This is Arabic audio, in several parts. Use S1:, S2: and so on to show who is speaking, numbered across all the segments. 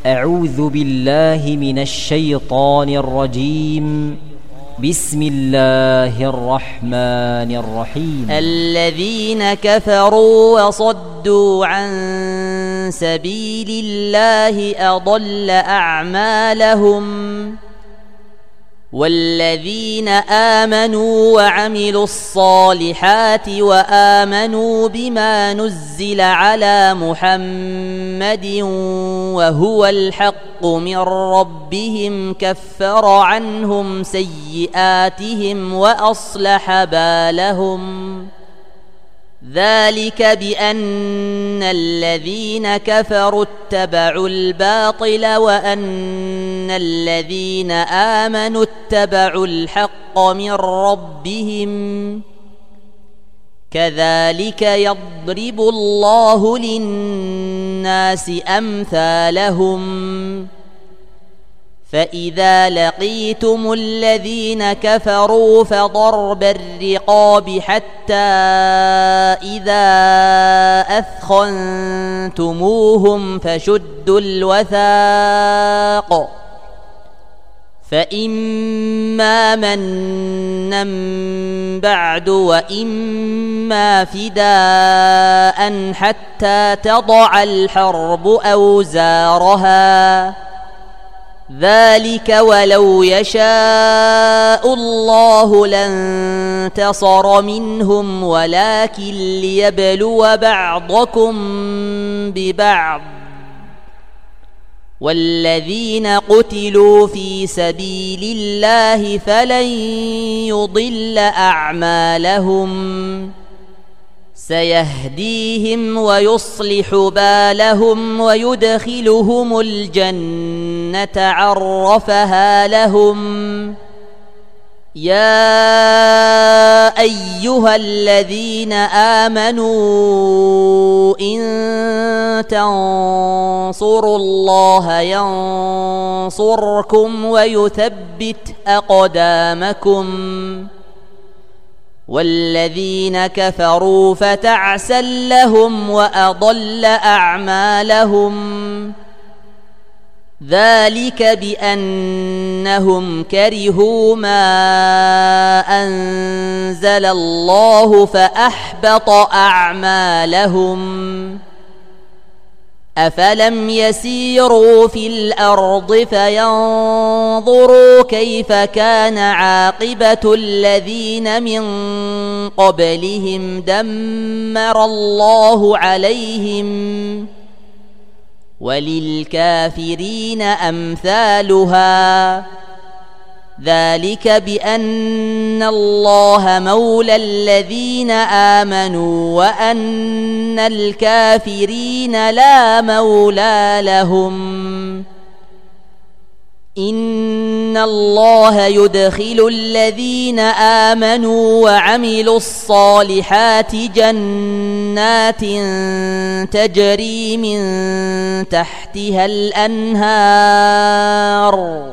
S1: أعوذ بالله من الشيطان الرجيم. بسم الله الرحمن الرحيم.
S2: الذين كفروا وصدوا عن سبيل الله أضل أعمالهم والذين آمنوا وعملوا الصالحات وآمنوا بما نزل على محمد وهو الحق من ربهم كفر عنهم سيئاتهم وأصلح بالهم ذلك بأن الذين كفروا اتبعوا الباطل وأن الذين آمنوا اتبعوا الحق من ربهم كذلك يضرب الله للناس أمثالهم فإذا لقيتم الذين كفروا فضرب الرقاب حتى إذا أثخنتموهم فشدوا الوثاق فإما منا بعد وإما فداء حتى تضع الحرب أوزارها ذلك ولو يشاء الله لانتصر منهم ولكن ليبلو بعضكم ببعض والذين قتلوا في سبيل الله فلن يضل أعمالهم سيهديهم ويصلح بالهم ويدخلهم الجنة عرفها لهم يا أيها الذين آمنوا إن تنصروا الله ينصركم ويثبت أقدامكم والذين كفروا فتعسا لهم وأضل أعمالهم ذلك بأنهم كرهوا ما أنزل الله فأحبط أعمالهم أفلم يسيروا في الأرض فينظروا كيف كان عاقبة الذين من قبلهم دمر الله عليهم وللكافرين أمثالها ذلك بأن الله مولى الذين آمنوا وأن الكافرين لا مولى لهم إن الله يدخل الذين آمنوا وعملوا الصالحات جنات تجري من تحتها الأنهار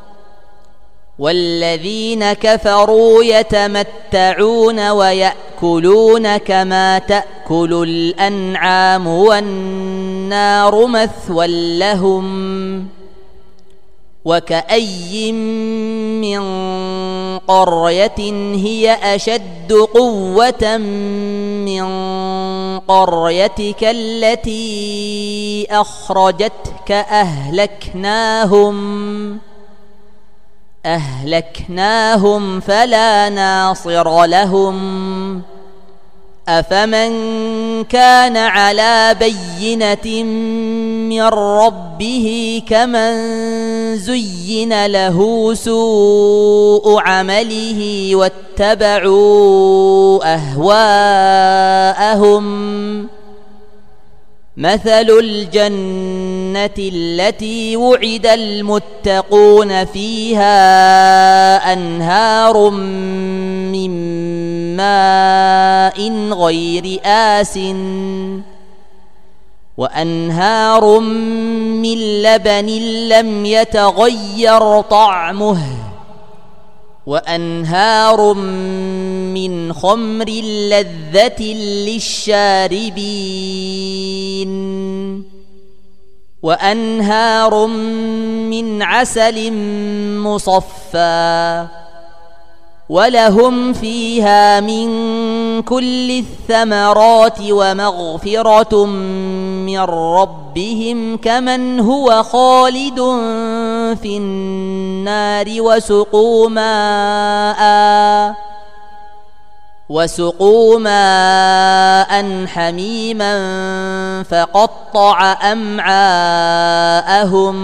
S2: والذين كفروا يتمتعون ويأكلون كما تأكل الأنعام والنار مثوى لهم وكأي من قرية هي أشد قوة من قريتك التي أخرجتك أهلكناهم فلا ناصر لهم أفمن كان على بينة من ربه كمن زين له سوء عمله واتبعوا أهواءهم مثل الجنة التي وعد المتقون فيها أنهار من ماء غير آسٍ وأنهار من لبن لم يتغير طعمه وأنهار من خمر لذة للشاربين وأنهار من عسل مصفى ولهم فيها من كل الثمرات ومغفرة من ربهم كمن هو خالد في النار وسقوا ماء حميما فقطع أمعاءهم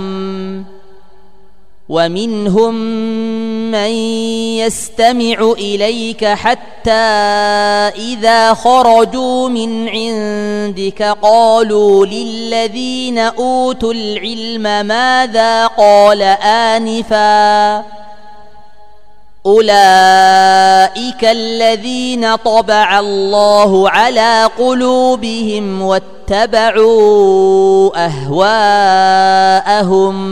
S2: ومنهم من يستمع إليك حتى إذا خرجوا من عندك قالوا للذين أوتوا العلم ماذا قال آنفا أولئك الذين طبع الله على قلوبهم واتبعوا أهواءهم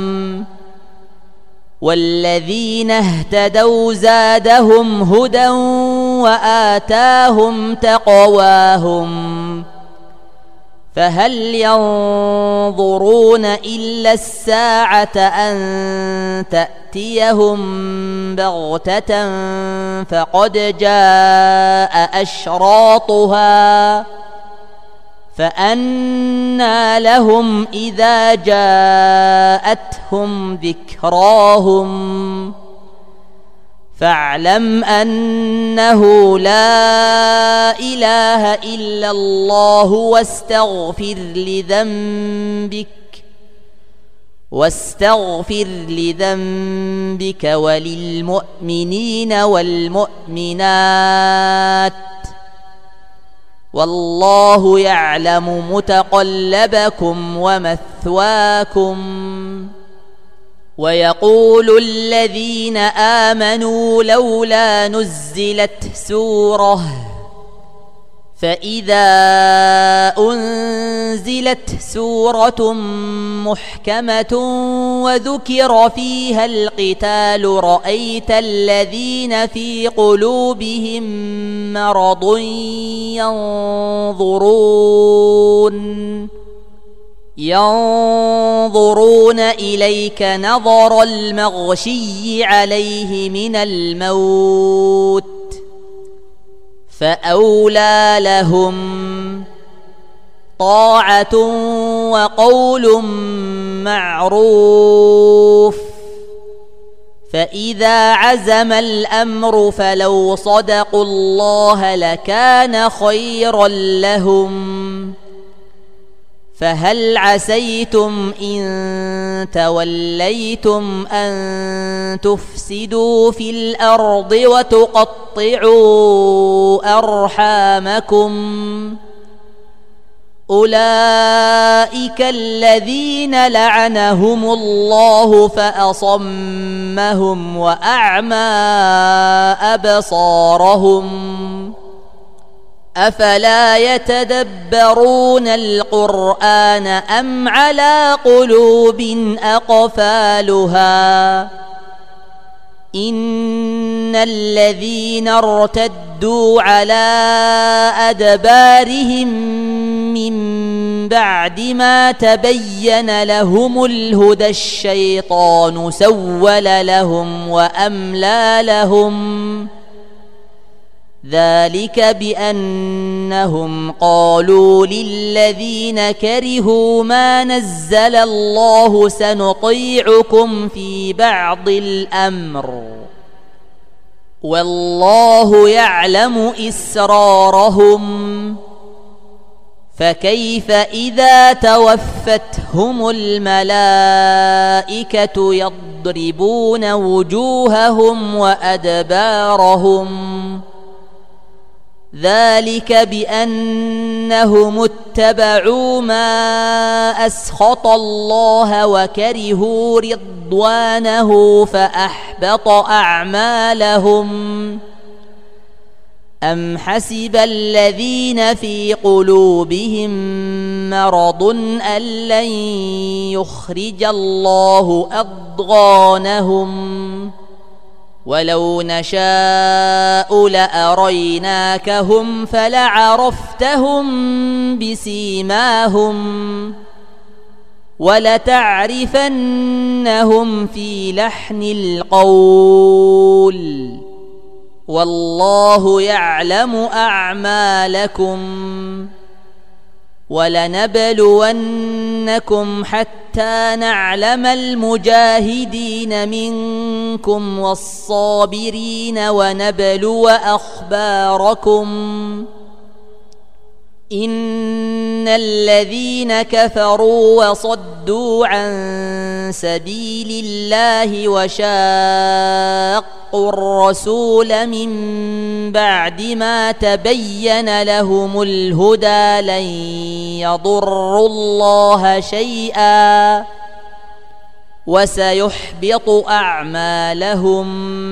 S2: والذين اهتدوا زادهم هدى وآتاهم تقواهم فهل ينظرون إلا الساعة أن تأتيهم بغتة فقد جاء أشراطها فأنى لهم إذا جاءتهم ذكراهم فاعلم أنه لا إله إلا الله واستغفر لذنبك وللمؤمنين والمؤمنات والله يعلم متقلبكم ومثواكم ويقول الذين آمنوا لولا نزلت سورة فإذا أنزلت سورة محكمة وذكر فيها القتال رأيت الذين في قلوبهم مرض ينظرون إليك نظر المغشي عليه من الموت فأولى لهم طاعة وقول معروف فإذا عزم الأمر فلو صدقوا الله لكان خيرا لهم فهل عسيتم إن توليتم أن تفسدوا في الأرض وتقطعوا أرحامكم أولئك الذين لعنهم الله فأصمهم وأعمى أبصارهم أفلا يتدبرون القرآن أم على قلوب أقفالها إن الذين ارتدوا على أدبارهم من بعد ما تبين لهم الهدى الشيطان سول لهم وأملى لهم ذلك بأنهم قالوا للذين كرهوا ما نزل الله سنطيعكم في بعض الأمر والله يعلم إسرارهم فكيف إذا توفتهم الملائكة يضربون وجوههم وأدبارهم ذلك بأنهم اتبعوا ما أسخط الله وكرهوا رضوانه فأحبط أعمالهم أم حسب الذين في قلوبهم مرض أن لن يخرج الله أضغانهم ولو نشاء لأريناكهم فلعرفتهم بسيماهم ولتعرفنهم في لحن القول والله يعلم أعمالكم ولنبلونكم حتى نعلم المجاهدين منكم والصابرين ونبلو أخباركم إن الذين كفروا وصدوا عن سبيل الله وشاقوا الرسول من بعد ما تبين لهم الهدى لن يضروا الله شيئا وسيحبط أعمالهم.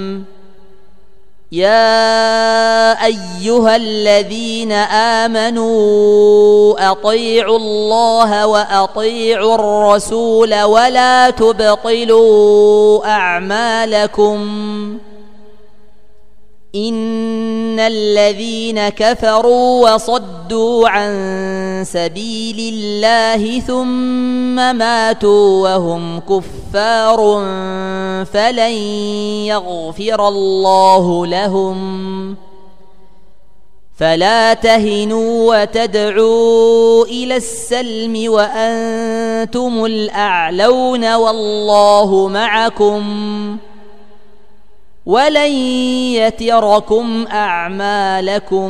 S2: يا أيها الذين آمنوا أطيعوا الله وأطيعوا الرسول ولا تبطلوا أعمالكم إن الذين كفروا وصدوا عن سبيل الله ثم ماتوا وهم كفار فلن يغفر الله لهم. فلا تهنوا وتدعوا إلى السلم وأنتم الأعلون والله معكم ولن يتركم أعمالكم.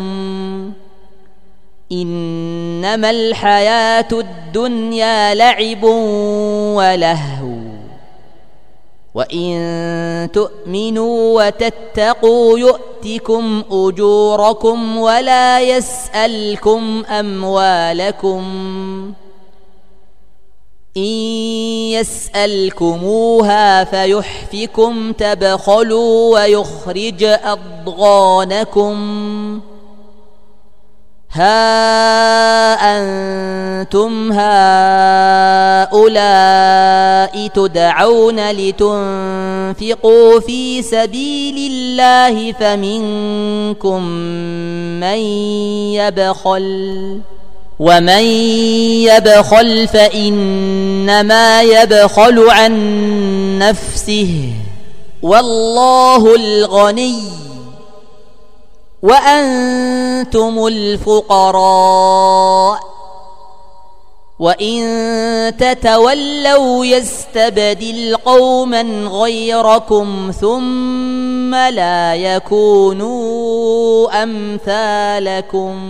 S2: إنما الحياة الدنيا لعب ولهو وإن تؤمنوا وتتقوا يؤتكم أجوركم ولا يسألكم أموالكم. إن يسألكموها فيحفكم تبخلوا ويخرج أضغانكم. ها أنتم هؤلاء تدعون لتنفقوا في سبيل الله فمنكم من يبخل ومن يبخل فإنما يبخل عن نفسه والله الغني وأنتم الفقراء وإن تتولوا يستبدل قوما غيركم ثم لا يكونوا أمثالكم.